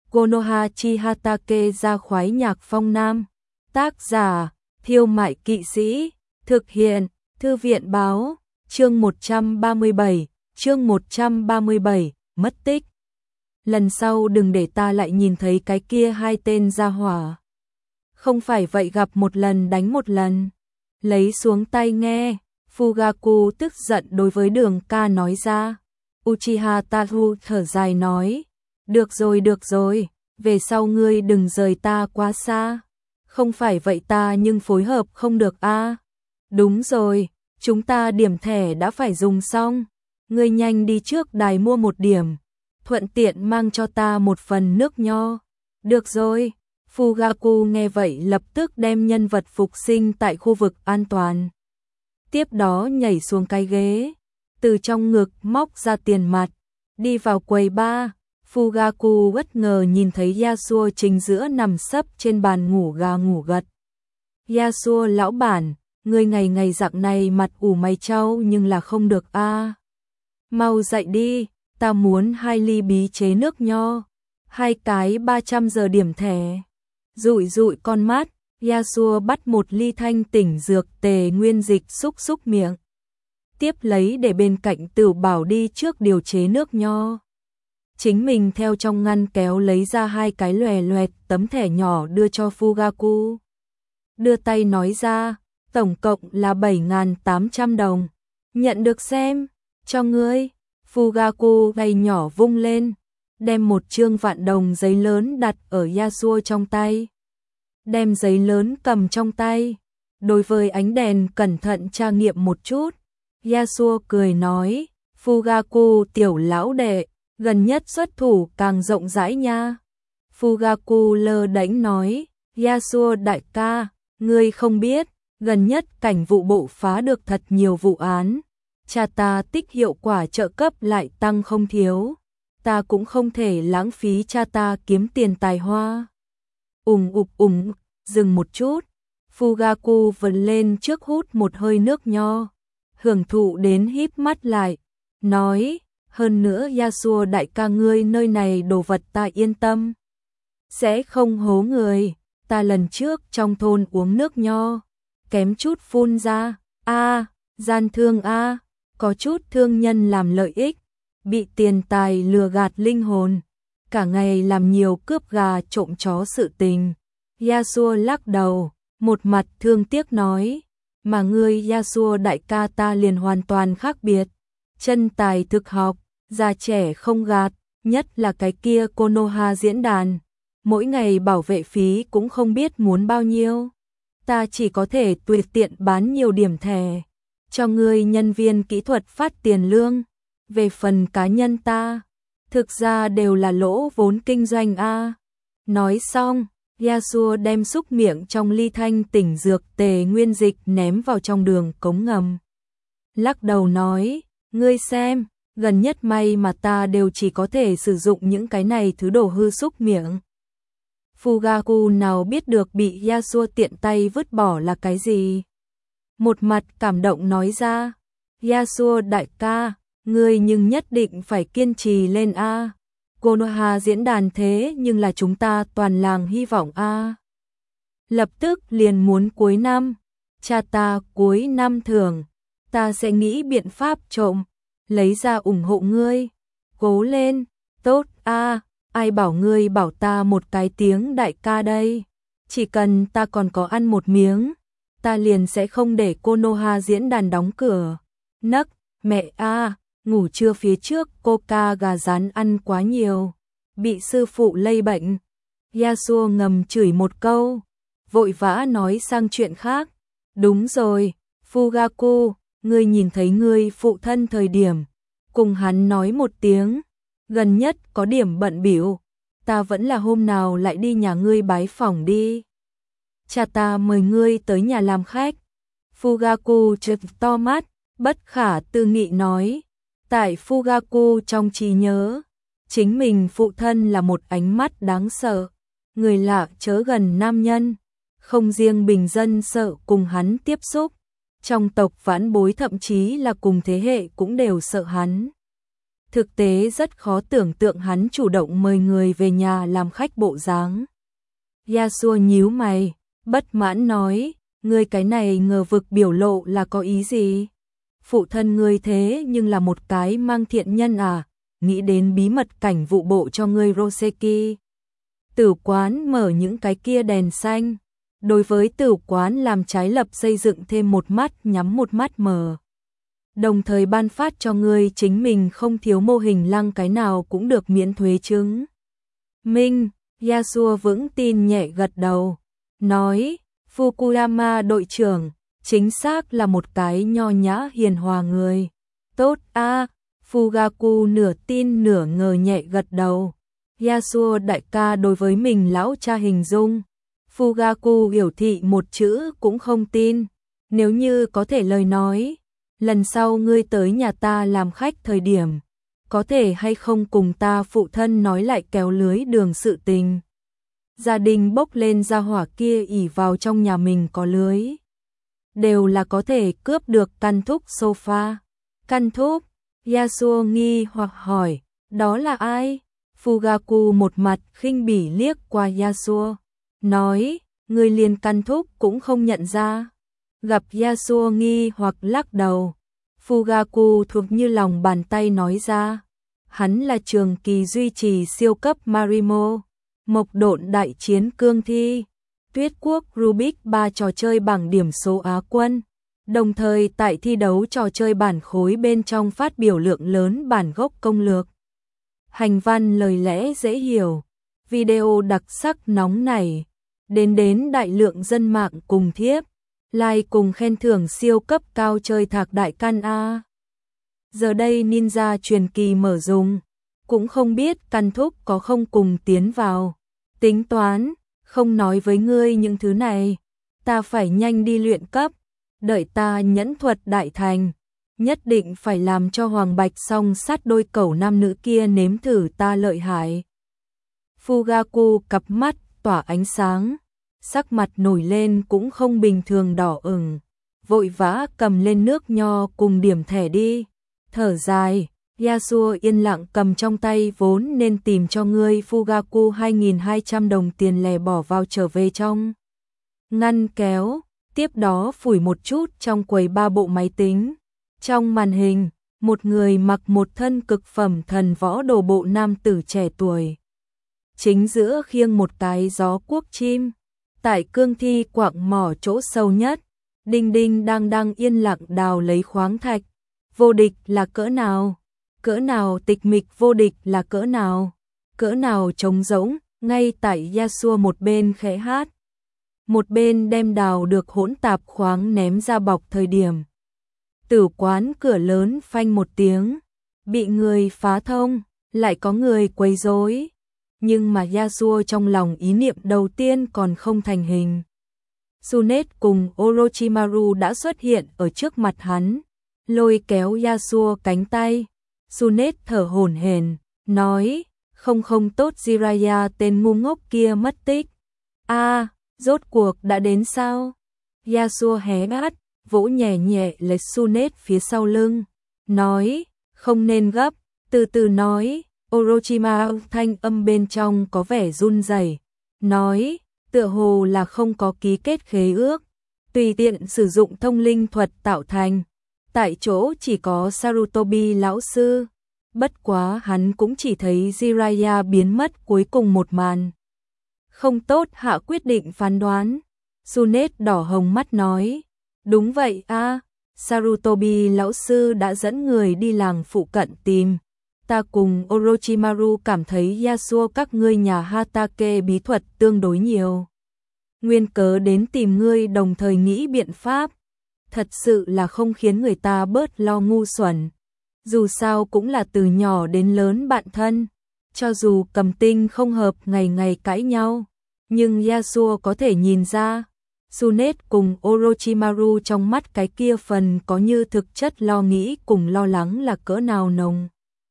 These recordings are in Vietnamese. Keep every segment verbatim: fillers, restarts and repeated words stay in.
Konoha Chihatake ra khoái nhạc phong nam. Tác giả, Thiêu Mại Kỵ Sĩ. Thực hiện, Thư viện báo. Chương một trăm ba mươi bảy, chương một trăm ba mươi bảy, mất tích. Lần sau đừng để ta lại nhìn thấy cái kia hai tên gia hỏa. Không phải vậy, gặp một lần đánh một lần. Lấy xuống tai nghe, Fugaku tức giận đối với Đường Ca nói ra. Uchiha Taru thở dài nói, được rồi được rồi, về sau ngươi đừng rời ta quá xa. Không phải vậy ta nhưng phối hợp không được a. Đúng rồi, chúng ta điểm thẻ đã phải dùng xong. Ngươi nhanh đi trước đài mua một điểm, thuận tiện mang cho ta một phần nước nho. Được rồi. Fugaku nghe vậy lập tức đem nhân vật phục sinh tại khu vực an toàn. Tiếp đó nhảy xuống cái ghế, từ trong ngực móc ra tiền mặt, đi vào quầy bar. Fugaku bất ngờ nhìn thấy Yasuo chính giữa nằm sấp trên bàn ngủ gà ngủ gật. Yasuo lão bản, người ngày ngày dạng này mặt ủ mày trao nhưng là không được a. Mau dậy đi, ta muốn hai ly bí chế nước nho, hai cái ba trăm giờ điểm thẻ. Dụi dụi con mắt, Yasuo bắt một ly thanh tỉnh dược tề nguyên dịch xúc xúc miệng. Tiếp lấy để bên cạnh Tửu Bảo đi trước điều chế nước nho. Chính mình theo trong ngăn kéo lấy ra hai cái lòe loẹt tấm thẻ nhỏ đưa cho Fugaku. Đưa tay nói ra, tổng cộng là bảy nghìn tám trăm đồng. Nhận được xem, cho ngươi. Fugaku gầy nhỏ vung lên, đem một trương vạn đồng giấy lớn đặt ở Yasuo trong tay. Đem giấy lớn cầm trong tay, đối với ánh đèn cẩn thận tra nghiệm một chút. Yasuo cười nói, Fugaku tiểu lão đệ, gần nhất xuất thủ càng rộng rãi nha. Fugaku lơ đễnh nói, Yasuo đại ca, ngươi không biết, gần nhất cảnh vụ bộ phá được thật nhiều vụ án. Cha ta tích hiệu quả trợ cấp lại tăng không thiếu. Ta cũng không thể lãng phí cha ta kiếm tiền tài hoa. Ùng ục ùng, dừng một chút. Fugaku vần lên trước hút một hơi nước nho, hưởng thụ đến híp mắt lại, nói, hơn nữa Yasuo đại ca ngươi nơi này đồ vật ta yên tâm. Sẽ không hố người, ta lần trước trong thôn uống nước nho, kém chút phun ra, a gian thương a có chút thương nhân làm lợi ích, bị tiền tài lừa gạt linh hồn, cả ngày làm nhiều cướp gà trộm chó sự tình. Yasuo lắc đầu, một mặt thương tiếc nói, mà ngươi Yasuo đại ca ta liền hoàn toàn khác biệt, chân tài thực học, già trẻ không gạt, nhất là cái kia Konoha diễn đàn, mỗi ngày bảo vệ phí cũng không biết muốn bao nhiêu, ta chỉ có thể tùy tiện bán nhiều điểm thẻ, cho ngươi nhân viên kỹ thuật phát tiền lương, về phần cá nhân ta, thực ra đều là lỗ vốn kinh doanh a. Nói xong, Yasuo đem xúc miệng trong ly thanh tỉnh dược tề nguyên dịch ném vào trong đường cống ngầm. Lắc đầu nói, ngươi xem, gần nhất may mà ta đều chỉ có thể sử dụng những cái này thứ đồ hư xúc miệng. Fugaku nào biết được bị Yasuo tiện tay vứt bỏ là cái gì. Một mặt cảm động nói ra, Yasuo đại ca, ngươi nhưng nhất định phải kiên trì lên a. Konoha diễn đàn thế nhưng là chúng ta toàn làng hy vọng a. Lập tức liền muốn cuối năm, cha ta cuối năm thưởng, ta sẽ nghĩ biện pháp trộm, lấy ra ủng hộ ngươi. Cố lên, tốt a, ai bảo ngươi bảo ta một cái tiếng đại ca đây. Chỉ cần ta còn có ăn một miếng, ta liền sẽ không để Konoha diễn đàn đóng cửa. Nấc, mẹ a, ngủ trưa phía trước coca gà rán ăn quá nhiều, bị sư phụ lây bệnh. Yasuo ngầm chửi một câu, vội vã nói sang chuyện khác. Đúng rồi, Fugaku, ngươi nhìn thấy ngươi phụ thân thời điểm, cùng hắn nói một tiếng, gần nhất có điểm bận bịu, ta vẫn là hôm nào lại đi nhà ngươi bái phỏng đi. Cha ta mời ngươi tới nhà làm khách. Fugaku trợn to mắt, bất khả tư nghị nói. Tại Fugaku trong trí nhớ, chính mình phụ thân là một ánh mắt đáng sợ, người lạ chớ gần nam nhân, không riêng bình dân sợ cùng hắn tiếp xúc, trong tộc vãn bối thậm chí là cùng thế hệ cũng đều sợ hắn. Thực tế rất khó tưởng tượng hắn chủ động mời người về nhà làm khách bộ dáng. Yasuo nhíu mày, bất mãn nói, ngươi cái này ngờ vực biểu lộ là có ý gì? Phụ thân ngươi thế nhưng là một cái mang thiện nhân à, nghĩ đến bí mật cảnh vụ bộ cho ngươi Roseki. Tử quán mở những cái kia đèn xanh, đối với tử quán làm trái lập xây dựng thêm một mắt nhắm một mắt mở. Đồng thời ban phát cho ngươi chính mình không thiếu mô hình lăng cái nào cũng được miễn thuế chứng. Minh, Yasuo vững tin nhẹ gật đầu, nói, Fukuyama đội trưởng, chính xác là một cái nho nhã hiền hòa người. Tốt a, à, Fugaku nửa tin nửa ngờ nhẹ gật đầu. Yasuo đại ca đối với mình lão cha hình dung. Fugaku biểu thị một chữ cũng không tin. Nếu như có thể lời nói, lần sau ngươi tới nhà ta làm khách thời điểm, có thể hay không cùng ta phụ thân nói lại kéo lưới đường sự tình. Gia đình bốc lên ra hỏa kia ỉ vào trong nhà mình có lưới. Đều là có thể cướp được căn thúc sofa. Căn thúc, Yasuo nghi hoặc hỏi, đó là ai? Fugaku một mặt khinh bỉ liếc qua Yasuo, nói, người liền căn thúc cũng không nhận ra. Gặp Yasuo nghi hoặc lắc đầu, Fugaku thuộc như lòng bàn tay nói ra, hắn là trường kỳ duy trì siêu cấp Marimo, Mộc Độn đại chiến cương thi, Tuyết quốc Rubik ba trò chơi bảng điểm số Á quân, đồng thời tại thi đấu trò chơi bản khối bên trong phát biểu lượng lớn bản gốc công lược. Hành văn lời lẽ dễ hiểu, video đặc sắc nóng nảy, đến đến đại lượng dân mạng cùng thiếp, like cùng khen thưởng siêu cấp cao chơi thạc đại căn A. Giờ đây ninja truyền kỳ mở dùng, cũng không biết căn thúc có không cùng tiến vào. Tính toán, không nói với ngươi những thứ này, ta phải nhanh đi luyện cấp, đợi ta nhẫn thuật đại thành, nhất định phải làm cho Hoàng Bạch song sát đôi cẩu nam nữ kia nếm thử ta lợi hại. Fugaku cặp mắt tỏa ánh sáng, sắc mặt nổi lên cũng không bình thường đỏ ửng, vội vã cầm lên nước nho cùng điểm thẻ đi, thở dài. Yasuo yên lặng cầm trong tay vốn nên tìm cho ngươi Fugaku hai nghìn hai trăm đồng tiền lẻ bỏ vào trở về trong ngăn kéo, tiếp đó phủi một chút trong quầy ba bộ máy tính. Trong màn hình, một người mặc một thân cực phẩm thần võ đồ bộ nam tử trẻ tuổi. Chính giữa khiêng một cái gió cuốc chim, tại cương thi quạng mỏ chỗ sâu nhất, đinh đinh đang đang yên lặng đào lấy khoáng thạch. Vô địch là cỡ nào? Cỡ nào tịch mịch vô địch là cỡ nào? Cỡ nào trống rỗng? Ngay tại Yasuo một bên khẽ hát, một bên đem đào được hỗn tạp khoáng ném ra bọc thời điểm. Tử quán cửa lớn phanh một tiếng, bị người phá thông, lại có người quấy rối. Nhưng mà Yasuo trong lòng ý niệm đầu tiên còn không thành hình. Tsunet cùng Orochimaru đã xuất hiện ở trước mặt hắn, lôi kéo Yasuo cánh tay. Tsunet thở hổn hển, nói, không không tốt Jiraiya tên ngu ngốc kia mất tích. A, à, rốt cuộc đã đến sao? Yasuo hé mắt, vỗ nhẹ nhẹ lấy Tsunet phía sau lưng, nói, không nên gấp, từ từ nói. Orochimaru thanh âm bên trong có vẻ run rẩy, nói, tựa hồ là không có ký kết khế ước, tùy tiện sử dụng thông linh thuật tạo thành. Tại chỗ chỉ có Sarutobi lão sư, bất quá hắn cũng chỉ thấy Jiraiya biến mất cuối cùng một màn. Không tốt hạ quyết định phán đoán. Tsunet đỏ hồng mắt nói, đúng vậy a, à, Sarutobi lão sư đã dẫn người đi làng phụ cận tìm. Ta cùng Orochimaru cảm thấy Yasuo các ngươi nhà Hatake bí thuật tương đối nhiều. Nguyên cớ đến tìm ngươi đồng thời nghĩ biện pháp. Thật sự là không khiến người ta bớt lo ngu xuẩn. Dù sao cũng là từ nhỏ đến lớn bạn thân. Cho dù cầm tinh không hợp ngày ngày cãi nhau, nhưng Yasuo có thể nhìn ra. Tsunet cùng Orochimaru trong mắt cái kia phần có như thực chất lo nghĩ cùng lo lắng là cỡ nào nồng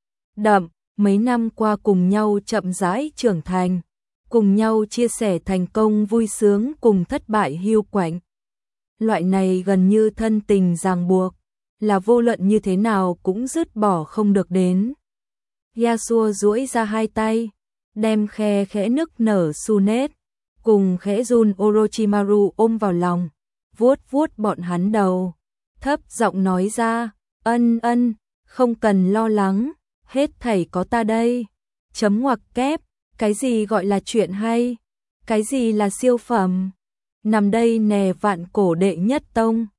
đậm, mấy năm qua cùng nhau chậm rãi trưởng thành, cùng nhau chia sẻ thành công vui sướng cùng thất bại hiu quạnh. Loại này gần như thân tình ràng buộc, là vô luận như thế nào cũng dứt bỏ không được đến. Yasuo duỗi ra hai tay, đem khe khẽ nức nở Sunet, cùng khẽ run Orochimaru ôm vào lòng, vuốt vuốt bọn hắn đầu, thấp giọng nói ra, ân ân, không cần lo lắng, hết thảy có ta đây. Chấm ngoặc kép, cái gì gọi là chuyện hay? Cái gì là siêu phẩm? Nằm đây nè vạn cổ đệ nhất tông.